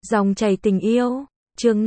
Dòng chảy tình yêu, chương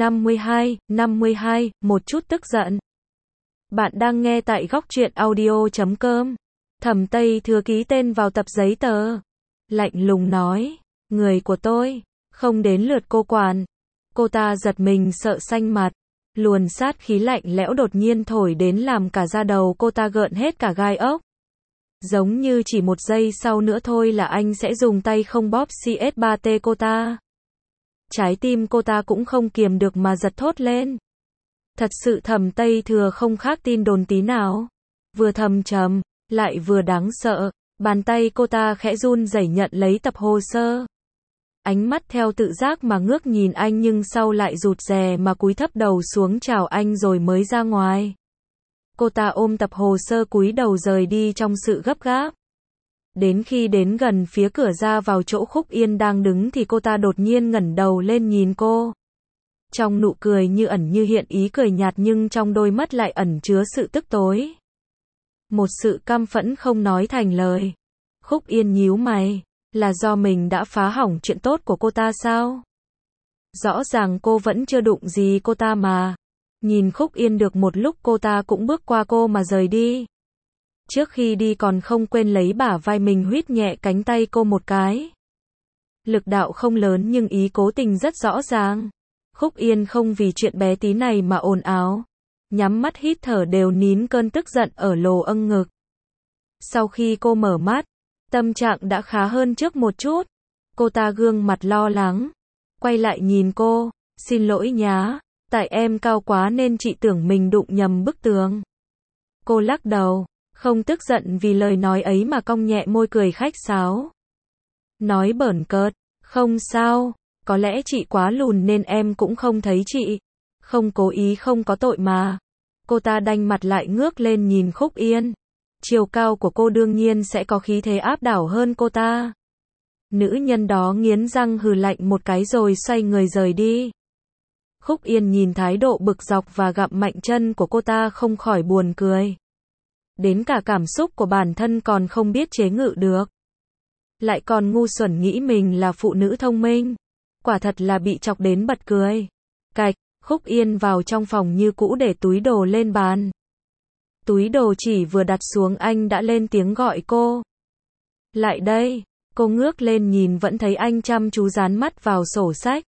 52, một chút tức giận. Bạn đang nghe tại góc truyện audio.com. Thẩm Tây Thừa ký tên vào tập giấy tờ. Lạnh lùng nói, người của tôi, không đến lượt cô quản. Cô ta giật mình sợ xanh mặt. Luồn sát khí lạnh lẽo đột nhiên thổi đến làm cả da đầu cô ta gợn hết cả gai ốc. Giống như chỉ một giây sau nữa thôi là anh sẽ dùng tay không bóp CS3T cô ta. Trái tim cô ta cũng không kiềm được mà giật thốt lên. Thật sự Thẩm Tây Thừa không khác tin đồn tí nào. Vừa thầm trầm, lại vừa đáng sợ. Bàn tay cô ta khẽ run rẩy nhận lấy tập hồ sơ. Ánh mắt theo tự giác mà ngước nhìn anh nhưng sau lại rụt rè mà cúi thấp đầu xuống chào anh rồi mới ra ngoài. Cô ta ôm tập hồ sơ cúi đầu rời đi trong sự gấp gáp. Đến khi đến gần phía cửa ra vào chỗ Khúc Yên đang đứng thì cô ta đột nhiên ngẩng đầu lên nhìn cô. Trong nụ cười như ẩn như hiện ý cười nhạt nhưng trong đôi mắt lại ẩn chứa sự tức tối. Một sự căm phẫn không nói thành lời. Khúc Yên nhíu mày, là do mình đã phá hỏng chuyện tốt của cô ta sao? Rõ ràng cô vẫn chưa đụng gì cô ta mà. Nhìn Khúc Yên được một lúc cô ta cũng bước qua cô mà rời đi. Trước khi đi còn không quên lấy bả vai mình huýt nhẹ cánh tay cô một cái. Lực đạo không lớn nhưng ý cố tình rất rõ ràng. Khúc Yên không vì chuyện bé tí này mà ồn ào. Nhắm mắt hít thở đều nín cơn tức giận ở lồ âng ngực. Sau khi cô mở mắt, tâm trạng đã khá hơn trước một chút. Cô ta gương mặt lo lắng. Quay lại nhìn cô, xin lỗi nhá, tại em cao quá nên chị tưởng mình đụng nhầm bức tường. Cô lắc đầu, không tức giận vì lời nói ấy mà cong nhẹ môi cười khách sáo. Nói bỡn cợt, không sao, có lẽ chị quá lùn nên em cũng không thấy chị. Không cố ý không có tội mà. Cô ta đanh mặt lại ngước lên nhìn Khúc Yên. Chiều cao của cô đương nhiên sẽ có khí thế áp đảo hơn cô ta. Nữ nhân đó nghiến răng hừ lạnh một cái rồi xoay người rời đi. Khúc Yên nhìn thái độ bực dọc và gặm mạnh chân của cô ta không khỏi buồn cười. Đến cả cảm xúc của bản thân còn không biết chế ngự được. Lại còn ngu xuẩn nghĩ mình là phụ nữ thông minh. Quả thật là bị chọc đến bật cười. Cạch, Khúc Yên vào trong phòng như cũ để túi đồ lên bàn. Túi đồ chỉ vừa đặt xuống anh đã lên tiếng gọi cô. Lại đây, cô ngước lên nhìn vẫn thấy anh chăm chú dán mắt vào sổ sách.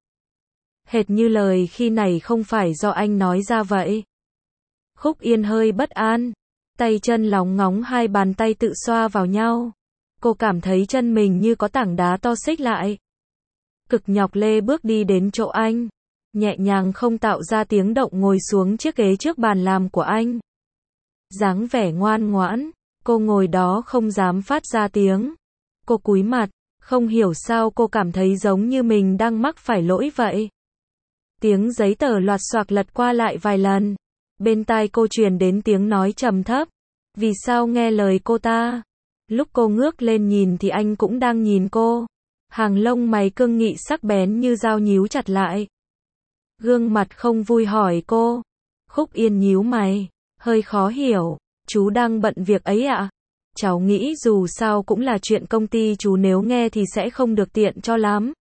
Hệt như lời khi này không phải do anh nói ra vậy. Khúc Yên hơi bất an. Tay chân lóng ngóng hai bàn tay tự xoa vào nhau. Cô cảm thấy chân mình như có tảng đá to xích lại. Cực nhọc lê bước đi đến chỗ anh. Nhẹ nhàng không tạo ra tiếng động ngồi xuống chiếc ghế trước bàn làm của anh. Dáng vẻ ngoan ngoãn, cô ngồi đó không dám phát ra tiếng. Cô cúi mặt, không hiểu sao cô cảm thấy giống như mình đang mắc phải lỗi vậy. Tiếng giấy tờ loạt xoạc lật qua lại vài lần. Bên tai cô truyền đến tiếng nói trầm thấp. Vì sao nghe lời cô ta? Lúc cô ngước lên nhìn thì anh cũng đang nhìn cô. Hàng lông mày cương nghị sắc bén như dao nhíu chặt lại. Gương mặt không vui hỏi cô. Khúc Yên nhíu mày, hơi khó hiểu. Chú đang bận việc ấy ạ? Cháu nghĩ dù sao cũng là chuyện công ty chú, nếu nghe thì sẽ không được tiện cho lắm.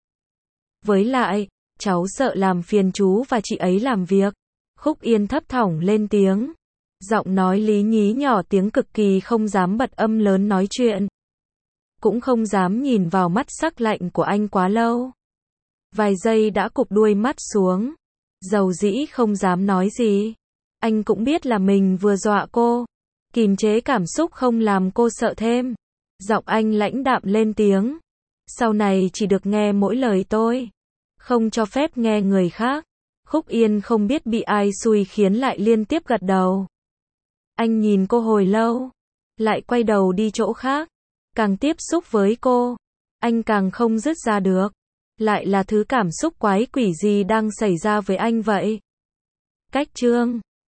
Với lại, cháu sợ làm phiền chú và chị ấy làm việc. Khúc Yên thấp thỏng lên tiếng. Giọng nói lý nhí nhỏ tiếng cực kỳ không dám bật âm lớn nói chuyện. Cũng không dám nhìn vào mắt sắc lạnh của anh quá lâu. Vài giây đã cụp đuôi mắt xuống. Dầu dĩ không dám nói gì. Anh cũng biết là mình vừa dọa cô. Kìm chế cảm xúc không làm cô sợ thêm. Giọng anh lãnh đạm lên tiếng. Sau này chỉ được nghe mỗi lời tôi. Không cho phép nghe người khác. Khúc Yên không biết bị ai xui khiến lại liên tiếp gật đầu. Anh nhìn cô hồi lâu. Lại quay đầu đi chỗ khác. Càng tiếp xúc với cô, anh càng không dứt ra được. Lại là thứ cảm xúc quái quỷ gì đang xảy ra với anh vậy? Cách chương